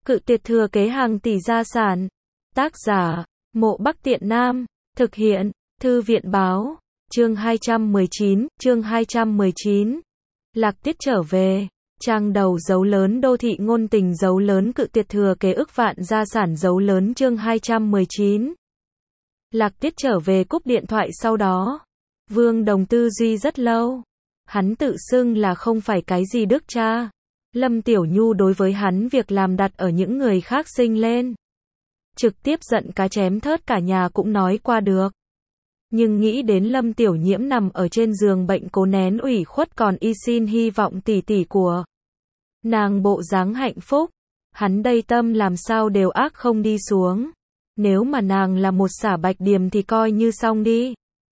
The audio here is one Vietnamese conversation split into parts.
Cự tuyệt thừa kế hàng tỷ gia sản. Tác giả, Mộ Bắc Tiện Nam. Thực hiện, Thư viện báo. Chương 219. Lạc Tiết trở về. Trang đầu dấu lớn đô thị ngôn tình dấu lớn cự tuyệt thừa kế ức vạn gia sản dấu lớn chương 219. Lạc Tiết trở về cúp điện thoại sau đó. Vương Đồng tư duy rất lâu. Hắn tự xưng là không phải cái gì đức cha. Lâm Tiểu Nhu đối với hắn việc làm đặt ở những người khác sinh lên. Trực tiếp giận cá chém thớt cả nhà cũng nói qua được. Nhưng nghĩ đến Lâm Tiểu Nhiễm nằm ở trên giường bệnh cố nén ủy khuất còn y xin hy vọng tỷ tỷ của nàng bộ dáng hạnh phúc, hắn đây tâm làm sao đều ác không đi xuống. Nếu mà nàng là một xả bạch điềm thì coi như xong đi.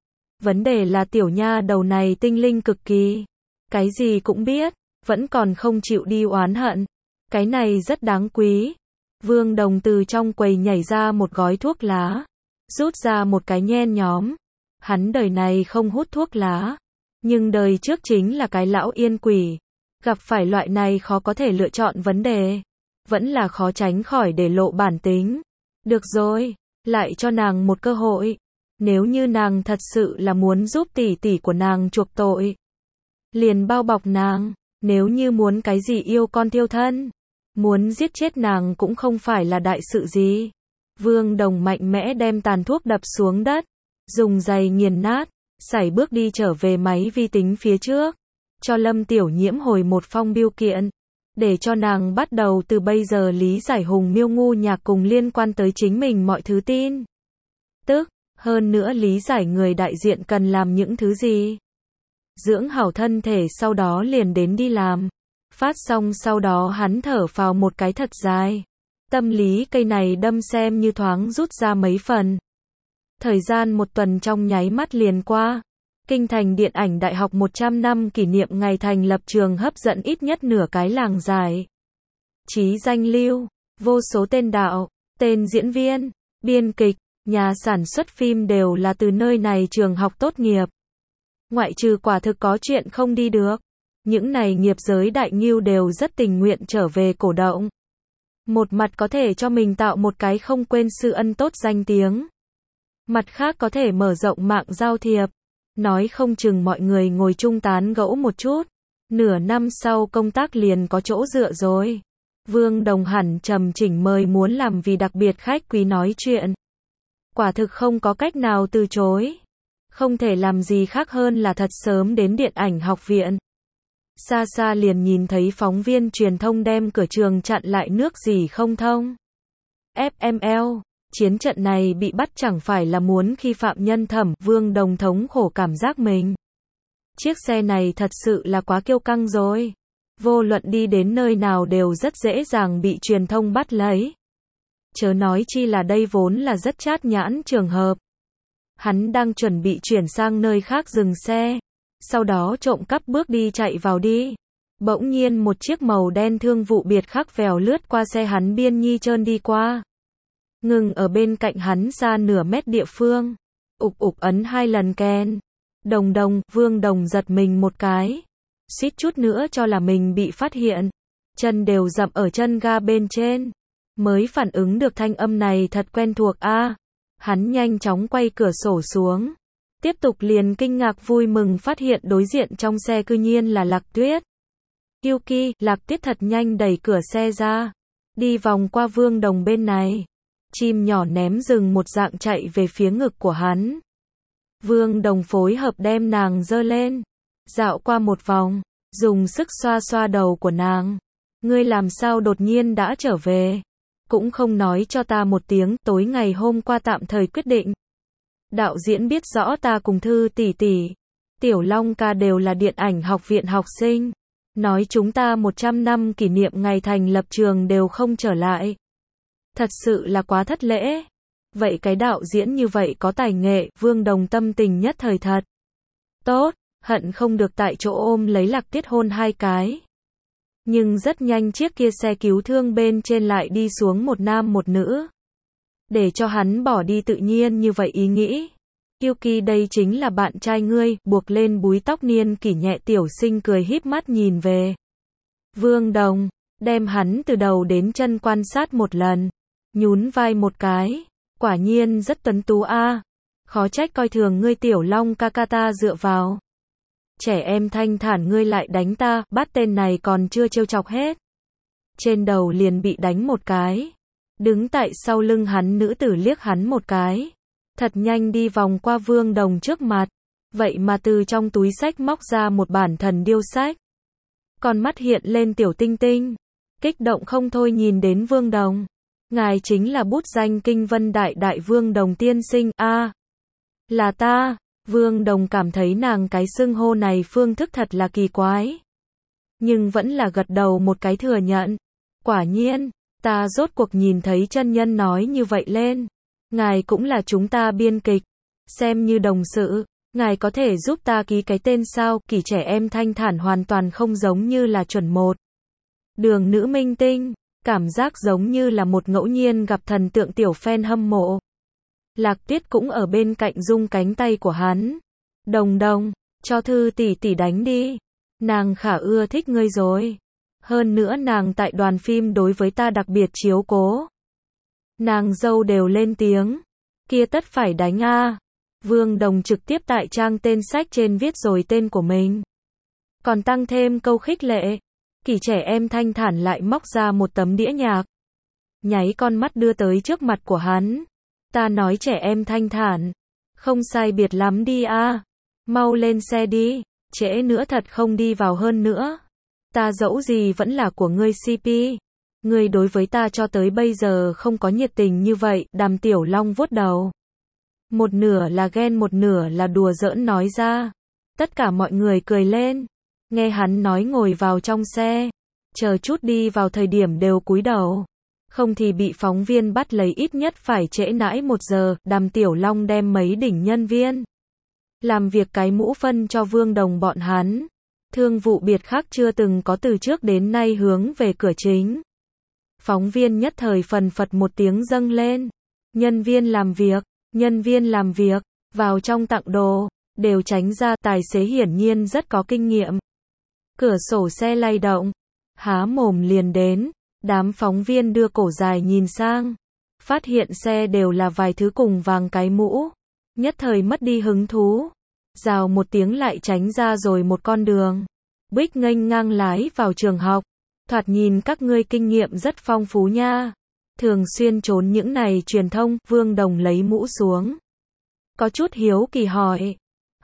Vấn đề là tiểu nha đầu này tinh linh cực kỳ. Cái gì cũng biết, vẫn còn không chịu đi oán hận. Cái này rất đáng quý. Vương Đồng từ trong quầy nhảy ra một gói thuốc lá. Rút ra một cái nhen nhóm. Hắn đời này không hút thuốc lá. Nhưng đời trước chính là cái lão yên quỷ. Gặp phải loại này khó có thể lựa chọn vấn đề. Vẫn là khó tránh khỏi để lộ bản tính. Được rồi, lại cho nàng một cơ hội. Nếu như nàng thật sự là muốn giúp tỷ tỷ của nàng chuộc tội, liền bao bọc nàng. Nếu như muốn cái gì yêu con thiêu thân, muốn giết chết nàng cũng không phải là đại sự gì. Vương Đồng mạnh mẽ đem tàn thuốc đập xuống đất, dùng giày nghiền nát, sải bước đi trở về máy vi tính phía trước, cho Lâm Tiểu Nhiễm hồi một phong bưu kiện, để cho nàng bắt đầu từ bây giờ lý giải Hùng Miêu ngu nhạc cùng liên quan tới chính mình mọi thứ tin. Tức, hơn nữa lý giải người đại diện cần làm những thứ gì. Dưỡng hảo thân thể sau đó liền đến đi làm. Phát xong sau đó hắn thở phào một cái thật dài. Tâm lý cây này đâm xem như thoáng rút ra mấy phần. Thời gian một tuần trong nháy mắt liền qua. Kinh thành điện ảnh đại học 100 năm kỷ niệm ngày thành lập trường hấp dẫn ít nhất nửa cái làng giải. Chí danh lưu, vô số tên đạo, tên diễn viên, biên kịch, nhà sản xuất phim đều là từ nơi này trường học tốt nghiệp. Ngoại trừ quả thực có chuyện không đi được. Những này nghiệp giới đại ngưu đều rất tình nguyện trở về cổ động. Một mặt có thể cho mình tạo một cái không quên sư ân tốt danh tiếng. Mặt khác có thể mở rộng mạng giao thiệp. Nói không chừng mọi người ngồi chung tán gẫu một chút. Nửa năm sau công tác liền có chỗ dựa rồi. Vương Đồng hẳn trầm chỉnh mời muốn làm vì đặc biệt khách quý nói chuyện. Quả thực không có cách nào từ chối. Không thể làm gì khác hơn là thật sớm đến điện ảnh học viện. Xa xa liền nhìn thấy phóng viên truyền thông đem cửa trường chặn lại nước gì không thông. FML, chiến trận này bị bắt chẳng phải là muốn khi phạm nhân thẩm. Vương Đồng thống khổ cảm giác mình. Chiếc xe này thật sự là quá kiêu căng rồi. Vô luận đi đến nơi nào đều rất dễ dàng bị truyền thông bắt lấy. Chớ nói chi là đây vốn là rất chát nhãn trường hợp. Hắn đang chuẩn bị chuyển sang nơi khác dừng xe. Sau đó trộm cắp bước đi chạy vào đi. Bỗng nhiên một chiếc màu đen thương vụ biệt khắc vèo lướt qua xe hắn biên nhi trơn đi qua. Ngừng ở bên cạnh hắn ra nửa mét địa phương. Ục ục ấn 2 lần kèn. Đồng đồng, Vương Đồng giật mình một cái. Suýt chút nữa cho là mình bị phát hiện. Chân đều dậm ở chân ga bên trên. Mới phản ứng được thanh âm này thật quen thuộc a. Hắn nhanh chóng quay cửa sổ xuống. Tiếp tục liền kinh ngạc vui mừng phát hiện đối diện trong xe cư nhiên là Lạc Tuyết. Yuki, Lạc Tuyết thật nhanh đẩy cửa xe ra. Đi vòng qua Vương Đồng bên này. Chim nhỏ ném rừng một dạng chạy về phía ngực của hắn. Vương Đồng phối hợp đem nàng dơ lên. Dạo qua một vòng. Dùng sức xoa xoa đầu của nàng. Ngươi làm sao đột nhiên đã trở về? Cũng không nói cho ta một tiếng. Tối ngày hôm qua tạm thời quyết định. Đạo diễn biết rõ ta cùng Thư tỷ tỷ, Tiểu Long ca đều là điện ảnh học viện học sinh. Nói chúng ta 100 năm kỷ niệm ngày thành lập trường đều không trở lại. Thật sự là quá thất lễ. Vậy cái đạo diễn như vậy có tài nghệ. Vương Đồng tâm tình nhất thời thật tốt, hận không được tại chỗ ôm lấy Lạc Tuyết hôn 2 cái. Nhưng rất nhanh chiếc kia xe cứu thương bên trên lại đi xuống một nam một nữ. Để cho hắn bỏ đi tự nhiên như vậy ý nghĩ. Yuki đây chính là bạn trai ngươi. Buộc lên búi tóc niên kỷ nhẹ tiểu sinh cười híp mắt nhìn về Vương Đồng. đem hắn từ đầu đến chân quan sát một lần, nhún vai một cái, quả nhiên rất tuấn tú a, khó trách coi thường ngươi Tiểu Long ca ca, ta dựa vào trẻ em thanh thản ngươi lại đánh ta, bắt tên này còn chưa trêu chọc hết, trên đầu liền bị đánh một cái. Đứng tại sau lưng hắn nữ tử liếc hắn một cái, thật nhanh đi vòng qua Vương Đồng trước mặt, vậy mà từ trong túi sách móc ra một bản thần điêu sách. Con mắt hiện lên tiểu tinh tinh, kích động không thôi nhìn đến Vương Đồng. Ngài chính là bút danh Kinh Vân Đại Đại Vương Đồng tiên sinh, a, là ta. Vương Đồng cảm thấy nàng cái xưng hô này phương thức thật là kỳ quái, nhưng vẫn là gật đầu một cái thừa nhận. Quả nhiên, ta rốt cuộc nhìn thấy chân nhân nói như vậy lên. Ngài cũng là chúng ta biên kịch, xem như đồng sự, ngài có thể giúp ta ký cái tên sao? Kỳ trẻ em thanh thản hoàn toàn không giống như là chuẩn một đường nữ minh tinh, cảm giác giống như là một ngẫu nhiên gặp thần tượng tiểu fan hâm mộ. Lạc Tuyết cũng ở bên cạnh rung cánh tay của hắn. Đồng Đồng, cho Thư tỷ tỷ đánh đi. Nàng khả ưa thích ngươi rồi. Hơn nữa nàng tại đoàn phim đối với ta đặc biệt chiếu cố. Nàng dâu đều lên tiếng. Kia tất phải đánh a. Vương Đồng trực tiếp tại trang tên sách trên viết rồi tên của mình. Còn tăng thêm câu khích lệ. Kỳ trẻ em thanh thản lại móc ra một tấm đĩa nhạc. Nháy con mắt đưa tới trước mặt của hắn. Ta nói trẻ em thanh thản. Không sai biệt lắm đi a. Mau lên xe đi. Trễ nữa thật không đi vào hơn nữa. Ta dẫu gì vẫn là của ngươi CP. Ngươi đối với ta cho tới bây giờ không có nhiệt tình như vậy. Đàm Tiểu Long vuốt đầu. Một nửa là ghen một nửa là đùa giỡn nói ra. Tất cả mọi người cười lên. Nghe hắn nói ngồi vào trong xe. Chờ chút đi vào thời điểm đều cúi đầu. Không thì bị phóng viên bắt lấy ít nhất phải trễ nãi 1 giờ. Đàm Tiểu Long đem mấy đỉnh nhân viên làm việc cái mũ phân cho Vương Đồng bọn hắn. Thương vụ biệt khác chưa từng có từ trước đến nay hướng về cửa chính. Phóng viên nhất thời phần phật một tiếng dâng lên. Nhân viên làm việc, vào trong tặng đồ, đều tránh ra. Tài xế hiển nhiên rất có kinh nghiệm. Cửa sổ xe lay động, há mồm liền đến. Đám phóng viên đưa cổ dài nhìn sang, phát hiện xe đều là vài thứ cùng vàng cái mũ, nhất thời mất đi hứng thú. Rào một tiếng lại tránh ra rồi một con đường. Buýt nghênh ngang lái vào trường học. Thoạt nhìn các ngươi kinh nghiệm rất phong phú nha. Thường xuyên trốn những này truyền thông. Vương Đồng lấy mũ xuống, có chút hiếu kỳ hỏi.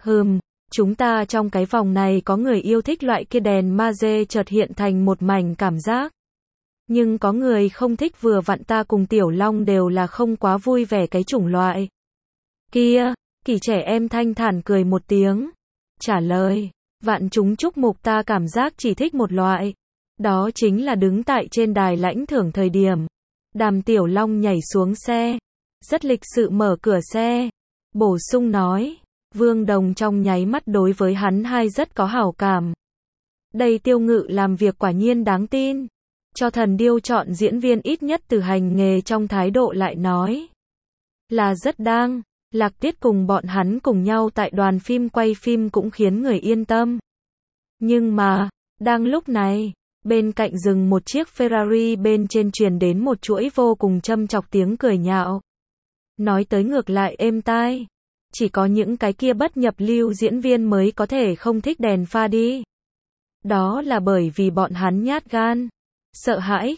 Chúng ta trong cái vòng này có người yêu thích loại kia đèn magie chợt hiện thành một mảnh cảm giác. Nhưng có người không thích, vừa vặn ta cùng Tiểu Long đều là không quá vui vẻ cái chủng loại kia. Kỳ trẻ em thanh thản cười một tiếng, trả lời. Vạn chúng chúc mục ta cảm giác chỉ thích một loại. Đó chính là đứng tại trên đài lãnh thưởng thời điểm. Đàm Tiểu Long nhảy xuống xe, rất lịch sự mở cửa xe, bổ sung nói. Vương Đồng trong nháy mắt đối với hắn hai rất có hảo cảm. Đây Tiêu Ngự làm việc quả nhiên đáng tin. Cho thần điêu chọn diễn viên ít nhất từ hành nghề trong thái độ lại nói là rất đang. Lạc Tuyết cùng bọn hắn cùng nhau tại đoàn phim quay phim cũng khiến người yên tâm. Nhưng mà, đang lúc này, bên cạnh dừng một chiếc Ferrari, bên trên truyền đến một chuỗi vô cùng châm chọc tiếng cười nhạo. Nói tới ngược lại êm tai. Chỉ có những cái kia bất nhập lưu diễn viên mới có thể không thích đèn pha đi. Đó là bởi vì bọn hắn nhát gan. Sợ hãi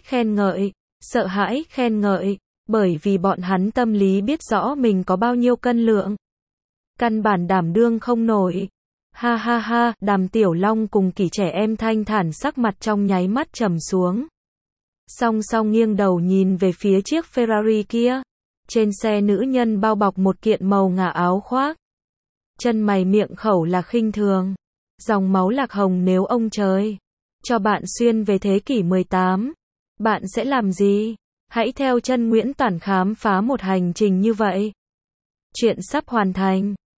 khen ngợi, bởi vì bọn hắn tâm lý biết rõ mình có bao nhiêu cân lượng. Căn bản đảm đương không nổi. Ha ha ha, Đàm Tiểu Long cùng Kỳ trẻ em thanh thản sắc mặt trong nháy mắt trầm xuống. Song song nghiêng đầu nhìn về phía chiếc Ferrari kia. Trên xe nữ nhân bao bọc một kiện màu ngà áo khoác. Chân mày miệng khẩu là khinh thường. Dòng máu lạc hồng, nếu ông trời cho bạn xuyên về thế kỷ 18, bạn sẽ làm gì? Hãy theo chân Nguyễn Toản khám phá một hành trình như vậy. Chuyện sắp hoàn thành.